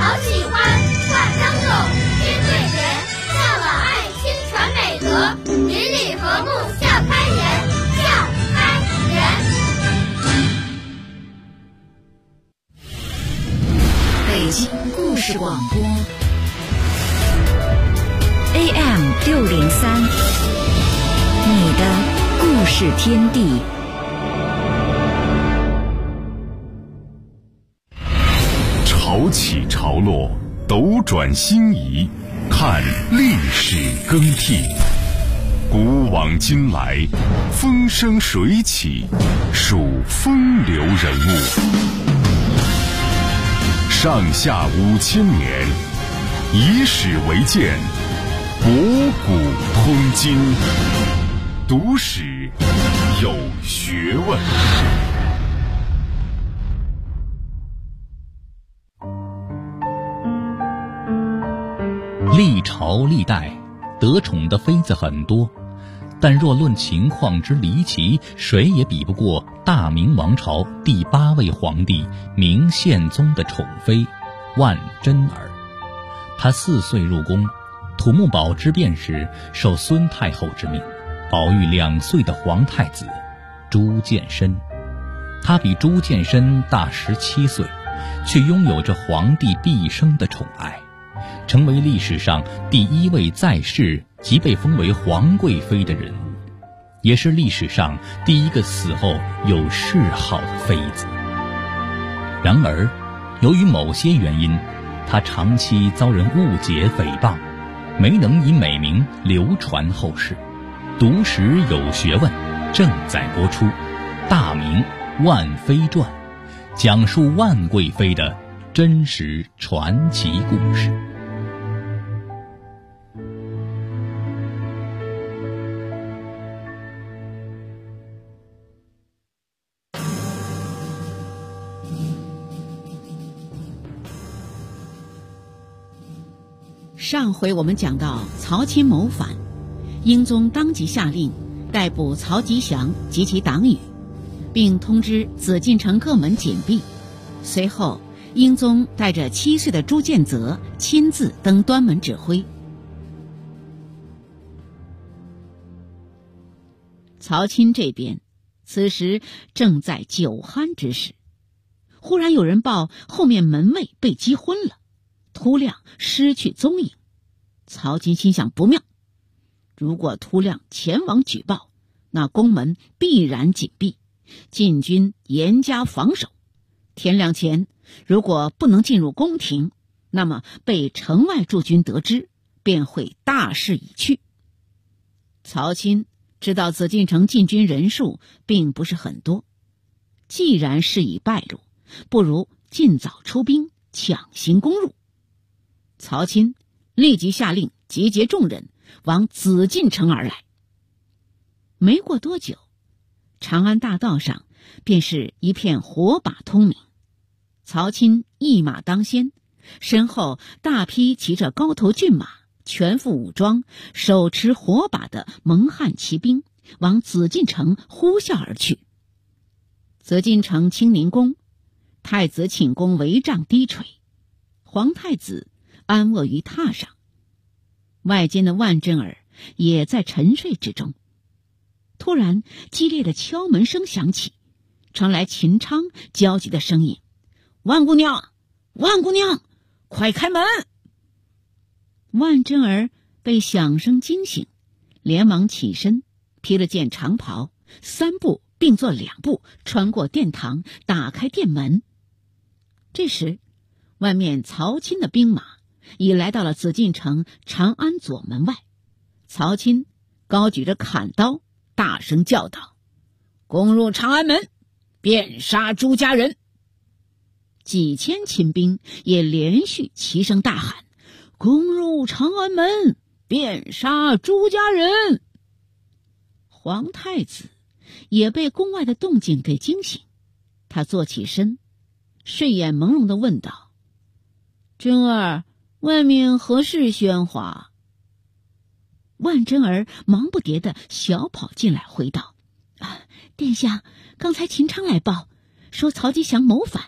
好喜欢，快张勇，军队人，向往爱心传美德，邻里和睦笑开颜，笑开颜。 北京故事广播 AM603，你的故事天地。 潮起潮落，斗转星移，看历史更替。古往今来，风生水起，数风流人物。上下5000年，以史为鉴，博古通今。读史有学问。 历朝历代得宠的妃子很多，但若论情况之离奇，谁也比不过大明王朝第8位皇帝明宪宗的宠妃万贞儿。她4岁入宫，土木堡之变时受孙太后之命，保育2岁的皇太子朱见深。他比朱见深大17岁，却拥有着皇帝毕生的宠爱，成为历史上第1位在世即被封为皇贵妃的人物，也是历史上第1个死后有谥号的妃子。然而，由于某些原因，她长期遭人误解诽谤，没能以美名流传后世。读史有学问正在播出《大明万妃传》，讲述万贵妃的真实传奇故事。 上回我们讲到曹钦谋反，英宗当即下令逮捕曹吉祥及其党羽，并通知紫禁城各门紧闭。随后英宗带着7岁的朱见泽亲自登端门指挥。曹钦这边此时正在酒酣之时，忽然有人报后面门卫被击昏了，突亮失去踪影。曹钦心想不妙，如果突亮前往举报，那宫门必然紧闭，禁军严加防守。天亮前如果不能进入宫廷，那么被城外驻军得知，便会大势已去。曹钦知道紫禁城禁军人数并不是很多，既然事已败露，不如尽早出兵强行攻入。曹钦立即下令集结众人往紫禁城而来。没过多久，长安大道上便是一片火把通明。曹钦一马当先，身后大批骑着高头骏马、全副武装、手持火把的蒙汉骑兵往紫禁城呼啸而去。紫禁城清宁宫，太子寝宫帷帐低垂，皇太子安卧于榻上，外间的万贞儿也在沉睡之中。突然激烈的敲门声响起，传来秦昌焦急的声音：万姑娘，万姑娘，快开门！万贞儿被响声惊醒，连忙起身，披了件长袍，3步并作2步穿过殿堂，打开殿门。这时外面曹钦的兵马已来到了紫禁城长安左门外。曹钦高举着砍刀，大声叫道：攻入长安门，便杀朱家人！几千亲兵也连续齐声大喊：攻入长安门，便杀朱家人！皇太子也被宫外的动静给惊醒，他坐起身，睡眼朦胧地问道：贞儿，外面何事喧哗？万贞儿忙不迭地小跑进来回道：殿下，刚才秦昌来报，说曹吉祥谋反，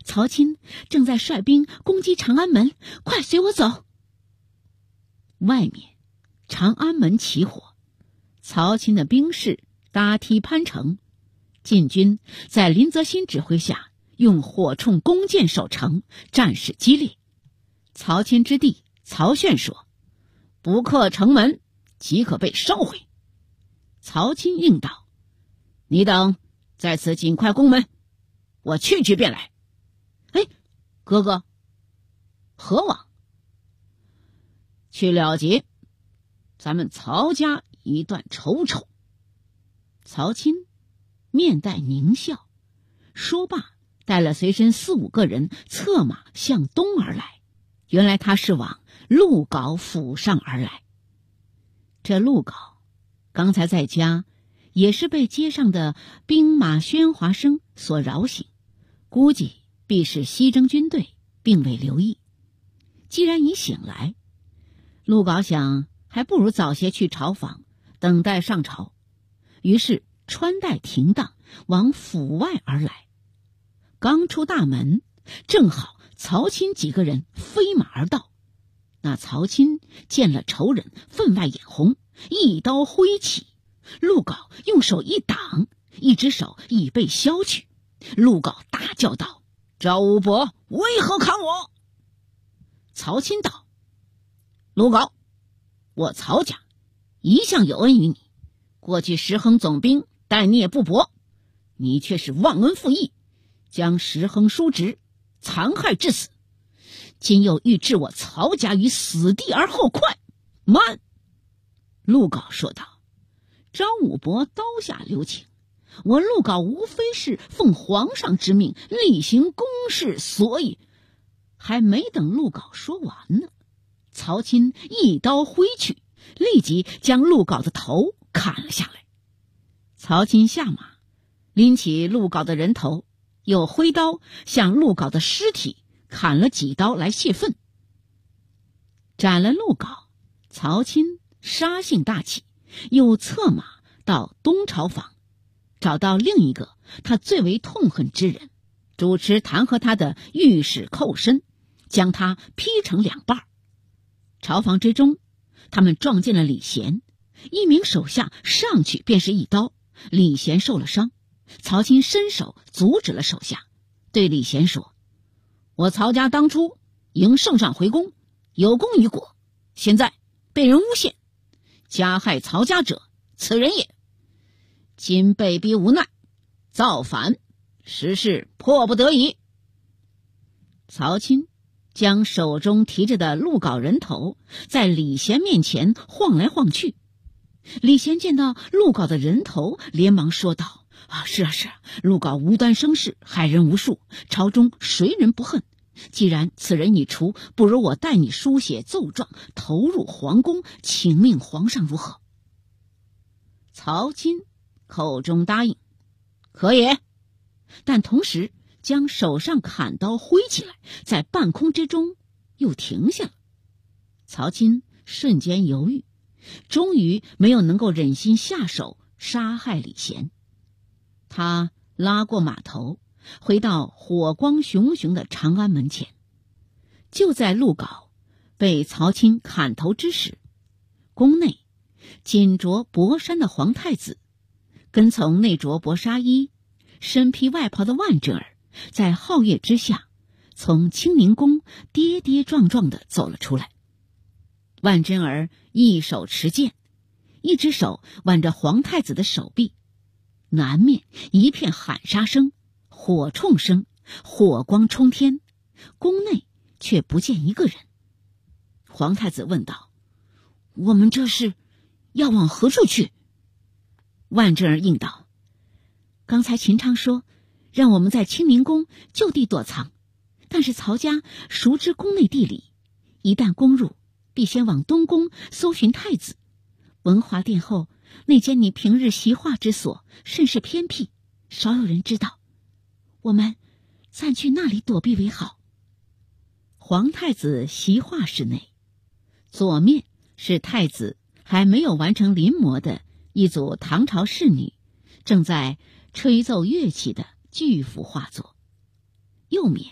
曹钦正在率兵攻击长安门，快随我走！外面长安门起火，曹钦的兵士搭梯攀城，晋军在林则新指挥下用火铳弓箭守城，战事激烈。曹钦之弟曹炫说：“不克城门，即可被烧毁。”曹钦应道：“你等在此尽快攻门，我去之便来。”哎，哥哥，何往？去了结咱们曹家一段仇仇。曹钦面带狞笑，说罢带了随身4、5个人策马向东而来。原来他是往陆皋府上而来。这陆皋刚才在家也是被街上的兵马喧哗声所扰醒，估计必是西征军队，并未留意。既然已醒来，陆皋想还不如早些去朝访，等待上朝。于是穿戴停当，往府外而来。刚出大门，正好曹钦几个人飞马而到。那曹钦见了仇人，分外眼红，一刀挥起，陆皋用手一挡，一只手已被削去。陆皋大叫道：“赵武伯为何砍我？”曹钦道：“陆皋，我曹家一向有恩于你，过去石亨总兵待你也不薄，你却是忘恩负义，将石亨叔侄残害致死，今又欲置我曹家于死地而后快，慢！”陆皋说道：“张武伯刀下留情，我陆皋无非是奉皇上之命例行公事，所以……”还没等陆皋说完呢，曹钦一刀挥去，立即将陆皋的头砍了下来。曹钦下马，拎起陆皋的人头，又挥刀向陆皋的尸体砍了几刀来泄愤。斩了陆皋，曹钦杀性大起，又策马到东朝访，找到另一个他最为痛恨之人，主持弹劾他的御史寇申，将他劈成2半。朝房之中，他们撞见了李贤，一名手下上去便是一刀，李贤受了伤。曹钦伸手阻止了手下，对李贤说：“我曹家当初迎圣上回宫，有功于国，现在被人诬陷，加害曹家者，此人也。今被逼无奈，造反，实是迫不得已。”曹钦将手中提着的陆皋人头在李贤面前晃来晃去。李贤见到陆皋的人头，连忙说道：“是啊，陆皋无端生事，害人无数，朝中谁人不恨？既然此人已除，不如我代你书写奏状，投入皇宫，请命皇上，如何？”曹钦口中答应：“可也。”但同时将手上砍刀挥起来，在半空之中又停下了。曹钦瞬间犹豫，终于没有能够忍心下手杀害李贤。他拉过马头，回到火光熊熊的长安门前。就在陆皋被曹钦砍头之时，宫内锦着薄衫的皇太子跟从内着薄纱衣、身披外袍的万贞儿，在皓月之下从清宁宫跌跌撞撞地走了出来。万贞儿一手持剑，一只手挽着皇太子的手臂，南面一片喊杀声、火铳声，火光冲天，宫内却不见一个人。皇太子问道：“我们这是要往何处去？”万贞儿应道：“刚才秦昌说让我们在清宁宫就地躲藏，但是曹家熟知宫内地理，一旦攻入，必先往东宫搜寻太子。文华殿后那间你平日习画之所甚是偏僻，少有人知道，我们暂去那里躲避为好。”皇太子习画室内，左面是太子还没有完成临摹的一组唐朝仕女正在吹奏乐器的巨幅画作，右面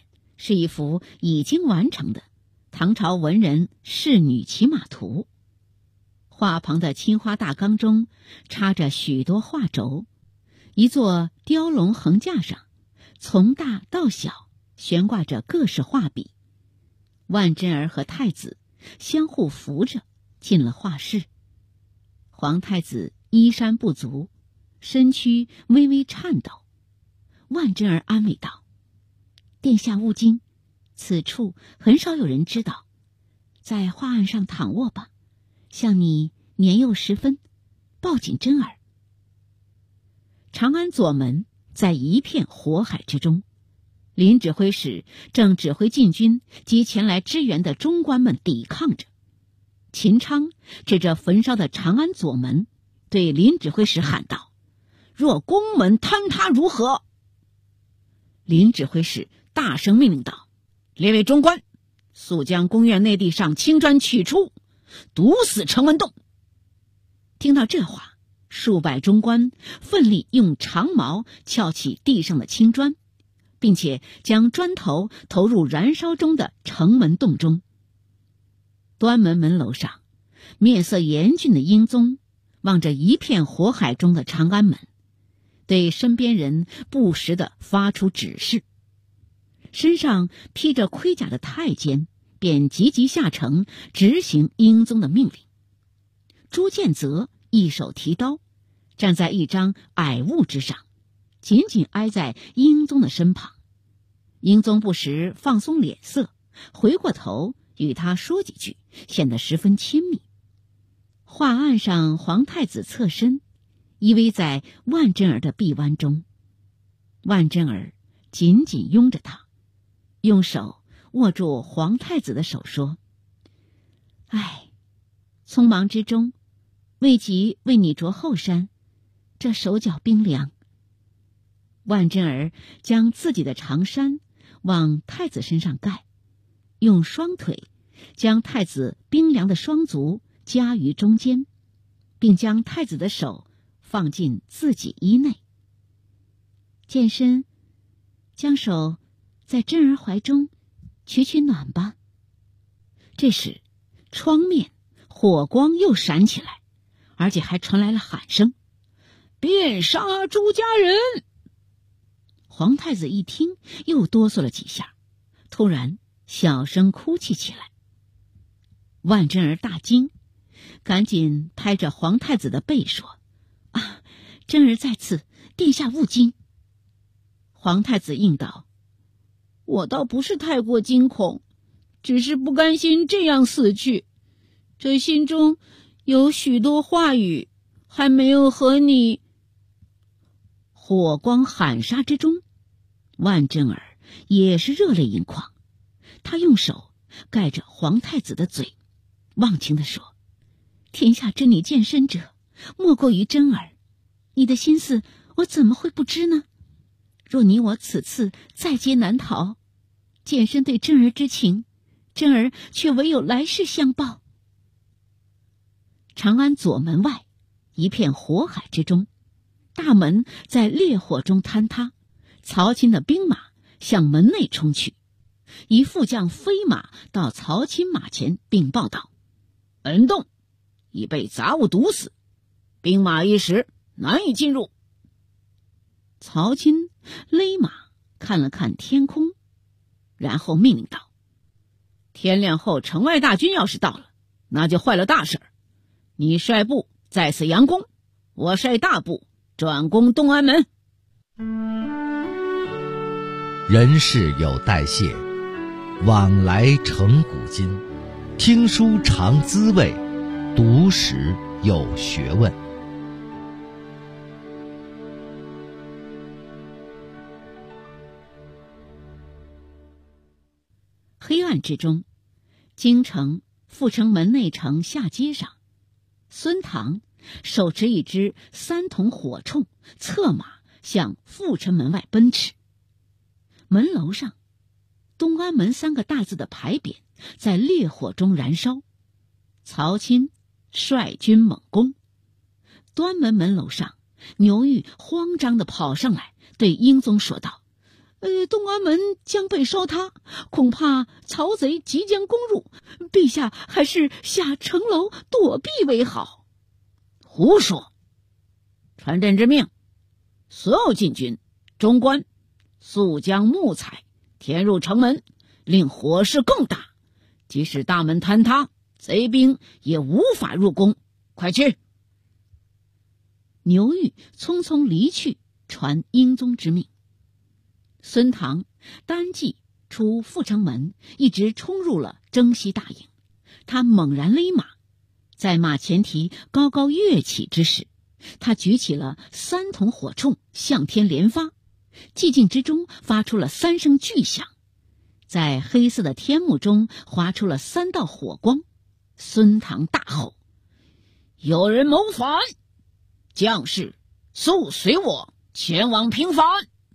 是一幅已经完成的唐朝文人仕女骑马图。画旁的青花大缸中插着许多画轴，一座雕龙横架上从大到小悬挂着各式画笔。万贞儿和太子相互扶着进了画室。皇太子衣衫不足，身躯微微颤抖。万贞儿安慰道：殿下勿惊，此处很少有人知道，在画案上躺卧吧，像你年幼时分，抱紧贞儿。长安左门在一片火海之中，林指挥使正指挥禁军及前来支援的中官们抵抗着。秦昌指着焚烧的长安左门，对林指挥使喊道：若宫门坍塌如何？林指挥使大声命令道：列位中官，速将宫院内地上青砖取出，毒死程文栋。听到这话，数百中官奋力用长矛撬起地上的青砖，并且将砖头投入燃烧中的城门洞中。端门门楼上，面色严峻的英宗望着一片火海中的长安门，对身边人不时地发出指示。身上披着盔甲的太监便急急下城执行英宗的命令。朱建则一手提刀，站在一张矮物之上，紧紧挨在英宗的身旁。英宗不时放松脸色，回过头与他说几句，显得十分亲密。画案上，皇太子侧身依偎在万贞儿的臂弯中，万贞儿紧紧拥着他，用手握住皇太子的手说：唉，匆忙之中未及为你着后衫，这手脚冰凉。万贞儿将自己的长衫往太子身上盖，用双腿将太子冰凉的双足夹于中间，并将太子的手放进自己衣内。健身，将手在贞儿怀中取取暖吧。这时窗面火光又闪起来，而且还传来了喊声：便杀朱家人！皇太子一听，又哆嗦了几下，突然小声哭泣起来。万贞儿大惊，赶紧拍着皇太子的背说：啊，贞儿在此，殿下勿惊。皇太子应道：我倒不是太过惊恐，只是不甘心这样死去，这心中有许多话语还没有和你。火光喊杀之中，万贞儿也是热泪盈眶，他用手盖着皇太子的嘴，忘情地说：天下知你健身者，莫过于贞儿，你的心思我怎么会不知呢？若你我此次在劫难逃，健身对贞儿之情，贞儿却唯有来世相报。长安左门外一片火海之中，大门在烈火中坍塌，曹钦的兵马向门内冲去。一副将飞马到曹钦马前，并报道：恩栋已被杂物毒死，兵马一时难以进入。曹钦勒马看了看天空，然后命令道：天亮后城外大军要是到了，那就坏了大事儿。你率部在此佯攻，我率大部转攻东安门。 人事有代谢，往来成古今。听书尝滋味，读史有学问。 黑暗之中，京城阜成门内城下街上，孙唐手持一只3筒火铳，策马向阜成门外奔驰。门楼上，东安门3个大字的牌匾在烈火中燃烧。曹钦率军猛攻。端门门楼上，牛玉慌张地跑上来，对英宗说道： 东安门将被烧塌，恐怕曹贼即将攻入，陛下还是下城楼躲避为好。 胡说！传朕之命，所有禁军、中官速将木材填入城门，令火势更大。即使大门坍塌，贼兵也无法入宫。快去！ 牛玉匆匆离去，传英宗之命。孙唐单骑出阜成门，一直冲入了征西大营。他猛然勒马，在马前蹄高高跃起之时，他举起了3筒火铳，向天连发。寂静之中发出了3声巨响，在黑色的天幕中划出了3道火光。孙唐大吼： 有人谋反！将士速随我前往平反！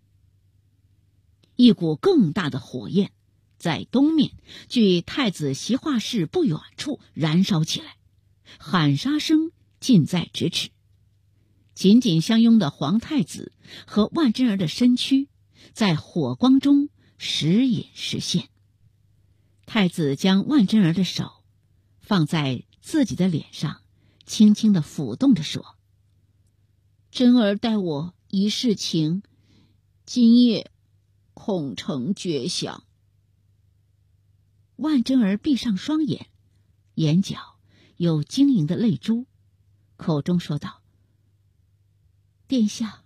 一股更大的火焰在东面距太子席话室不远处燃烧起来，喊杀声近在咫尺。紧紧相拥的皇太子和万贞儿的身躯在火光中时隐时现。太子将万贞儿的手放在自己的脸上，轻轻地抚动着说：贞儿待我一世情，今夜恐成绝响。万贞儿闭上双眼，眼角有晶莹的泪珠，口中说道：殿下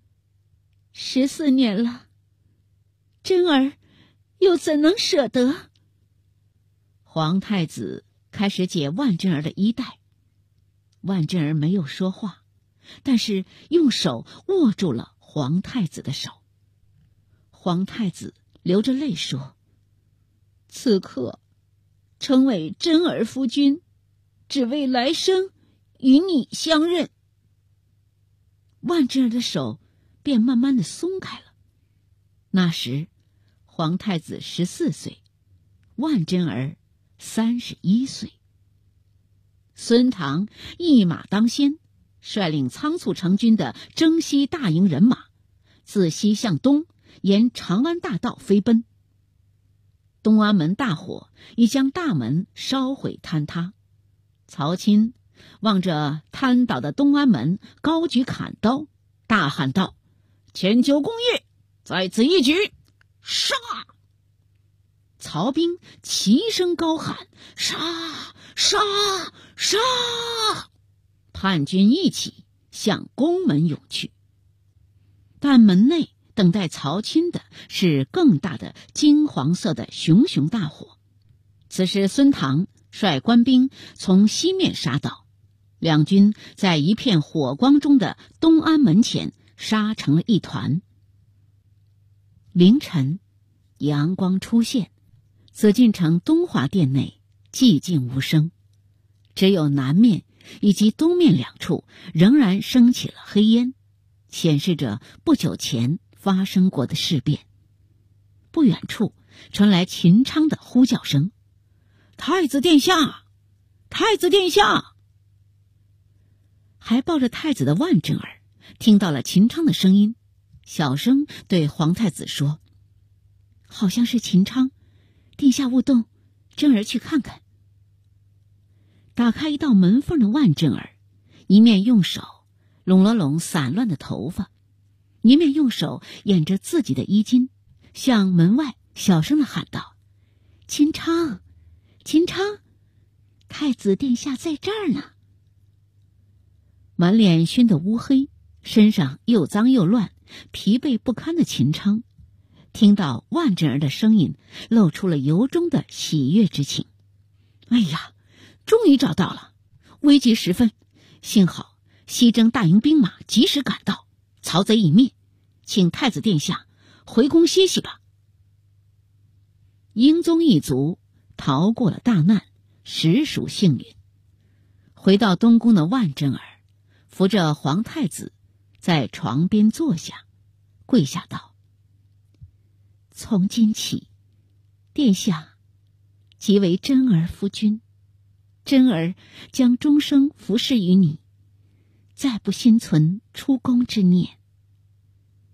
，14年了，贞儿又怎能舍得？皇太子开始解万贞儿的衣带，万贞儿没有说话，但是用手握住了皇太子的手。皇太子流着泪说：此刻称为贞儿夫君，只为来生与你相认。万贞儿的手便慢慢的松开了。那时皇太子14岁，万贞儿31岁。孙唐一马当先，率领仓促成军的征西大营人马自西向东沿长安大道飞奔。东安门大火已将大门烧毁坍塌，曹钦望着瘫倒的东安门，高举砍刀，大喊道：千秋功业在此一举！杀！曹兵齐声高喊：杀！杀！杀！叛军一起向宫门涌去。但门内等待曹钦的是更大的金黄色的熊熊大火。此时孙唐率官兵从西面杀到，两军在一片火光中的东安门前杀成了一团。凌晨，阳光出现，紫禁城东华殿内寂静无声，只有南面以及东面2处仍然升起了黑烟，显示着不久前发生过的事变。不远处传来秦昌的呼叫声：太子殿下！太子殿下！还抱着太子的万贞儿听到了秦昌的声音，小声对皇太子说：好像是秦昌，殿下勿动，贞儿去看看。打开一道门缝的万贞儿一面用手拢了拢散乱的头发，一面用手掩着自己的衣襟，向门外小声地喊道：秦昌，秦昌，太子殿下在这儿呢。满脸熏得乌黑，身上又脏又乱，疲惫不堪的秦昌听到万贞儿的声音，露出了由衷的喜悦之情。哎呀，终于找到了！危急时分，幸好西征大营兵马及时赶到，曹贼已灭，请太子殿下回宫歇息吧。英宗一族逃过了大难，实属幸运。回到东宫的万贞儿扶着皇太子在床边坐下，跪下道：从今起，殿下即为贞儿夫君，贞儿将终生服侍于你，再不心存出宫之念。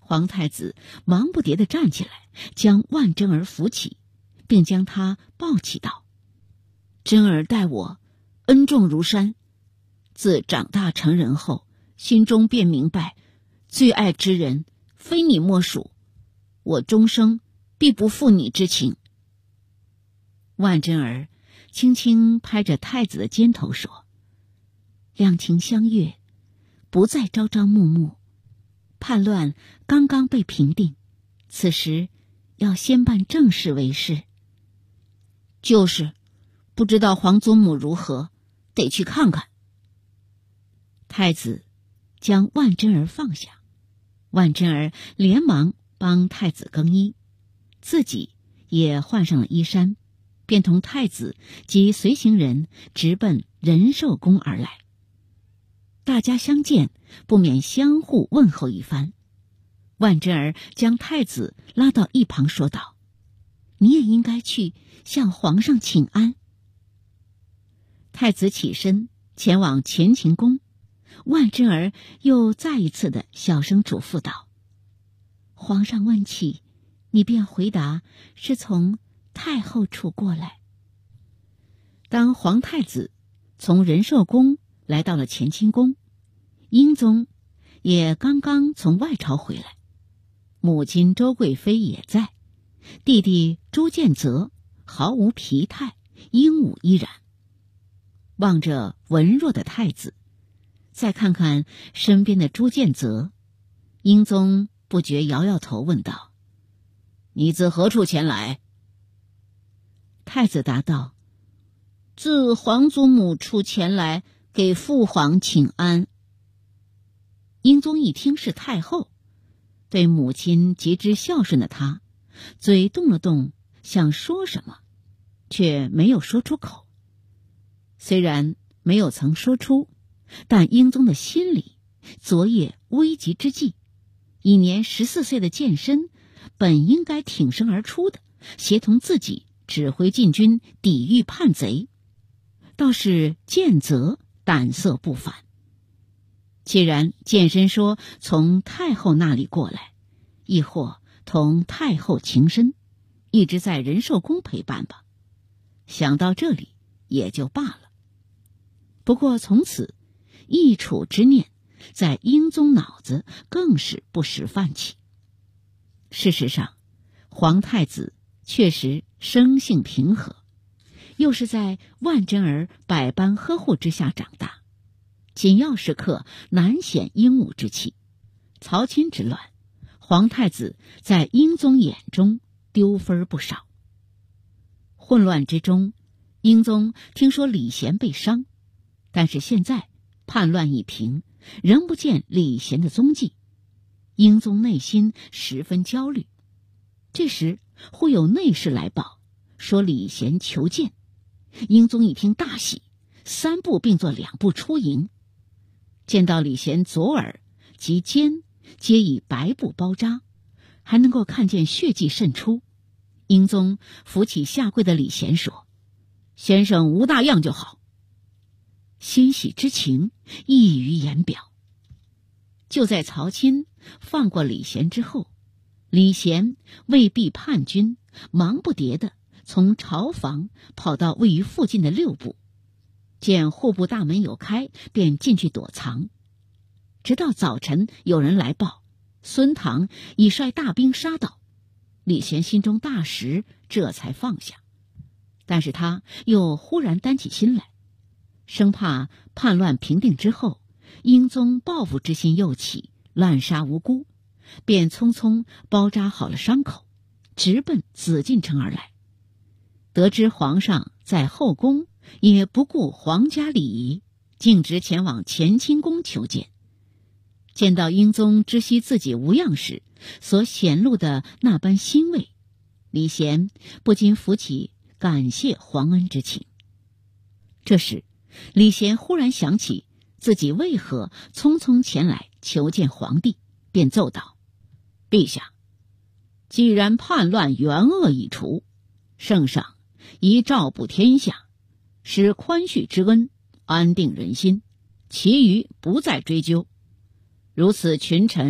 皇太子忙不迭地站起来，将万贞儿扶起，并将她抱起道：“贞儿待我恩重如山，自长大成人后，心中便明白，最爱之人非你莫属，我终生必不负你之情。”万贞儿轻轻拍着太子的肩头说：“两情相悦，不再朝朝暮暮。叛乱刚刚被平定，此时要先办正事为是。”“就是，不知道皇祖母如何，得去看看。”太子将万贞儿放下，万贞儿连忙帮太子更衣，自己也换上了衣衫，便同太子及随行人直奔仁寿宫而来。大家相见，不免相互问候一番。万贞儿将太子拉到一旁说道：“你也应该去向皇上请安。”太子起身前往乾清宫，万贞儿又再一次的小声嘱咐道：“皇上问起，你便回答是从太后处过来。”当皇太子从仁寿宫来到了乾清宫，英宗也刚刚从外朝回来，母亲周贵妃也在，弟弟朱建泽毫无疲态，英武依然。望着文弱的太子，再看看身边的朱建泽，英宗不觉摇摇头问道：“你自何处前来？”太子答道：“自皇祖母处前来，给父皇请安。”英宗一听是太后，对母亲极之孝顺的他，嘴动了动，想说什么，却没有说出口。虽然没有曾说出，但英宗的心里昨夜危急之际，已年14岁的健身本应该挺身而出的，协同自己指挥禁军抵御叛贼，倒是建泽胆色不凡。既然健身说从太后那里过来，亦或同太后情深，一直在仁寿宫陪伴吧，想到这里也就罢了。不过从此易楚之念在英宗脑子更是不时泛起。事实上，皇太子确实生性平和，又是在万贞儿百般呵护之下长大，紧要时刻难显英武之气。曹钦之乱，皇太子在英宗眼中丢分不少。混乱之中，英宗听说李贤被伤，但是现在叛乱已平，仍不见李贤的踪迹，英宗内心十分焦虑。这时忽有内侍来报，说李贤求见。英宗一听大喜，3步并作2步出营，见到李贤左耳及肩皆以白布包扎，还能够看见血迹渗出。英宗扶起下跪的李贤说：“先生无大恙就好。”欣喜之情溢于言表。就在曹钦放过李贤之后，李贤为避叛军，忙不迭地从朝房跑到位于附近的6部，见户部大门有开，便进去躲藏。直到早晨有人来报，孙唐已率大兵杀到，李贤心中大石，这才放下。但是他又忽然担起心来，生怕叛乱平定之后，英宗报复之心又起，滥杀无辜，便匆匆包扎好了伤口，直奔紫禁城而来。得知皇上在后宫，也不顾皇家礼仪，径直前往乾清宫求见。见到英宗知悉自己无恙时所显露的那般欣慰，李贤不禁浮起感谢皇恩之情。这时李贤忽然想起自己为何匆匆前来求见皇帝，便奏道：“陛下，既然叛乱元恶已除，圣上宜照布天下，使宽恤之恩，安定人心，其余不再追究。如此群臣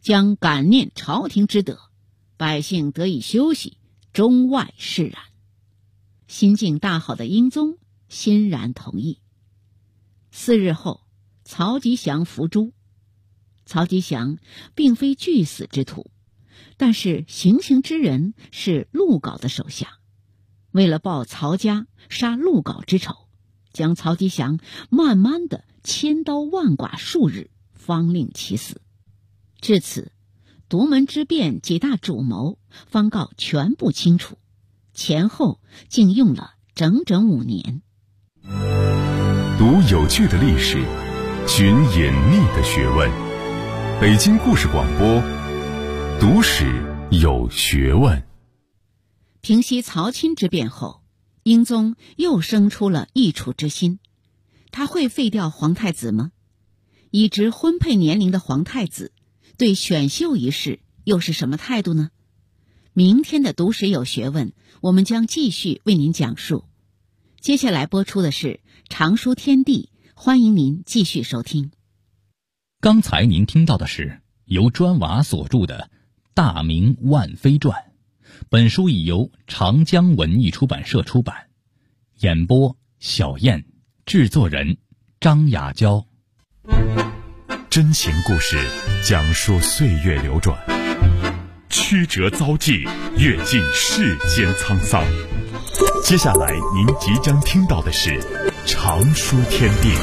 将感念朝廷之德，百姓得以休息，中外释然。心境大好的英宗欣然同意。4日后，曹吉祥伏诛。曹吉祥并非拒死之徒，但是行刑之人是陆皋的手下，为了报曹家杀陆皋之仇，将曹吉祥慢慢的千刀万剐数日，方令其死。至此，夺门之变几大主谋方告全部清楚，前后竟用了整整5年。 读有趣的历史，寻隐秘的学问。北京故事广播，读史有学问。 平息曹钦之变后，英宗又生出了易储之心。他会废掉皇太子吗？已值婚配年龄的皇太子对选秀一事又是什么态度呢？明天的读史有学问，我们将继续为您讲述。接下来播出的是常书天地，欢迎您继续收听。 刚才您听到的是由砖瓦所著的《大明万妃传》，本书已由长江文艺出版社出版。演播小燕，制作人张雅娇。 真情故事，讲述岁月流转，曲折遭际，阅尽世间沧桑。接下来您即将听到的是常书天地。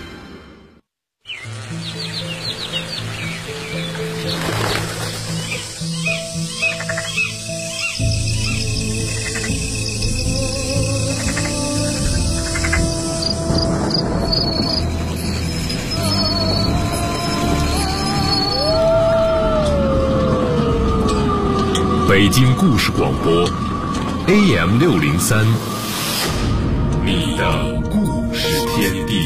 北京故事广播 AM603， 你的故事天地。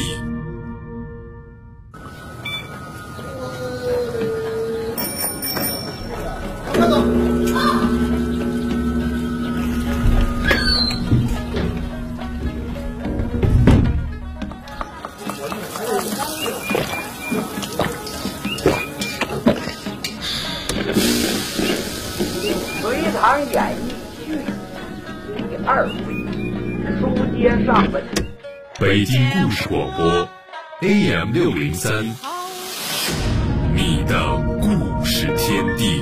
隋唐演义序第2回，书接上文。 北京故事广播 AM603， 你的故事天地。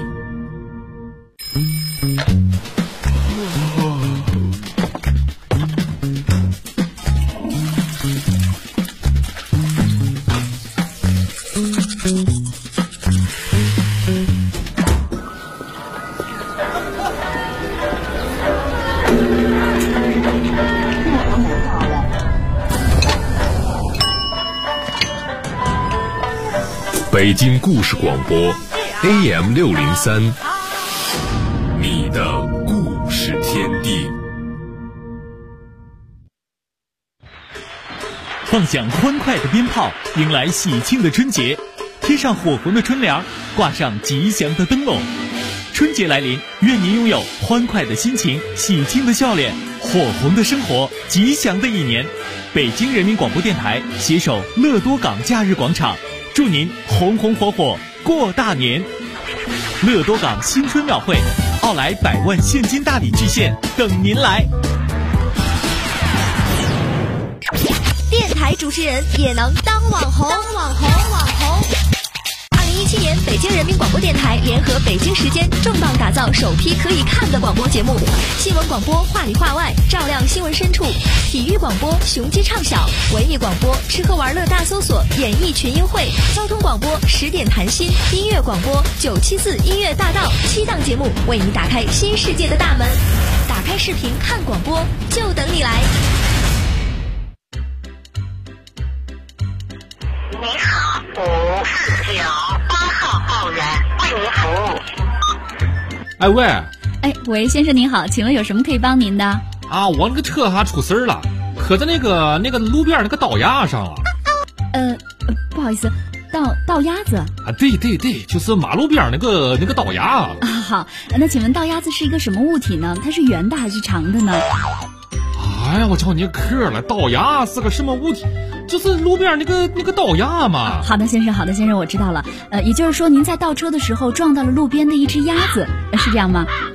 北京故事广播 AM603， 你的故事天地。 放响欢快的鞭炮，迎来喜庆的春节，贴上火红的春联，挂上吉祥的灯笼。春节来临，愿您拥有欢快的心情、喜庆的笑脸、火红的生活、吉祥的一年。北京人民广播电台携手乐多港假日广场，祝您红红火火过大年。乐多港新春庙会，奥莱100万现金大礼巨献等您来。 电台主持人也能当网红。2017年，北京人民广播电台联合北京时间重磅打造首批可以看的广播节目：新闻广播话里话外，照亮新闻深处；体育广播雄鸡唱晓；文艺广播吃喝玩乐大搜索，演艺群英会；交通广播10点谈心；音乐广播974音乐大道。7档节目为你打开新世界的大门。打开视频看广播，就等你来。 你好，549 8号报员为您服务。 喂，先生您好，请问有什么可以帮您的？ 啊，我那个车还出事儿了，可在那个路边那个道牙上了。 不好意思，道鸭子啊？对，就是马路边那个道牙啊。 好，那请问道鸭子是一个什么物体呢？它是圆的还是长的呢？ 哎呀，我瞧你客了，道牙是个什么物体？ 就是路边那个倒鸭嘛。 好的，先生，我知道了。也就是说您在倒车的时候撞到了路边的一只鸭子，是这样吗？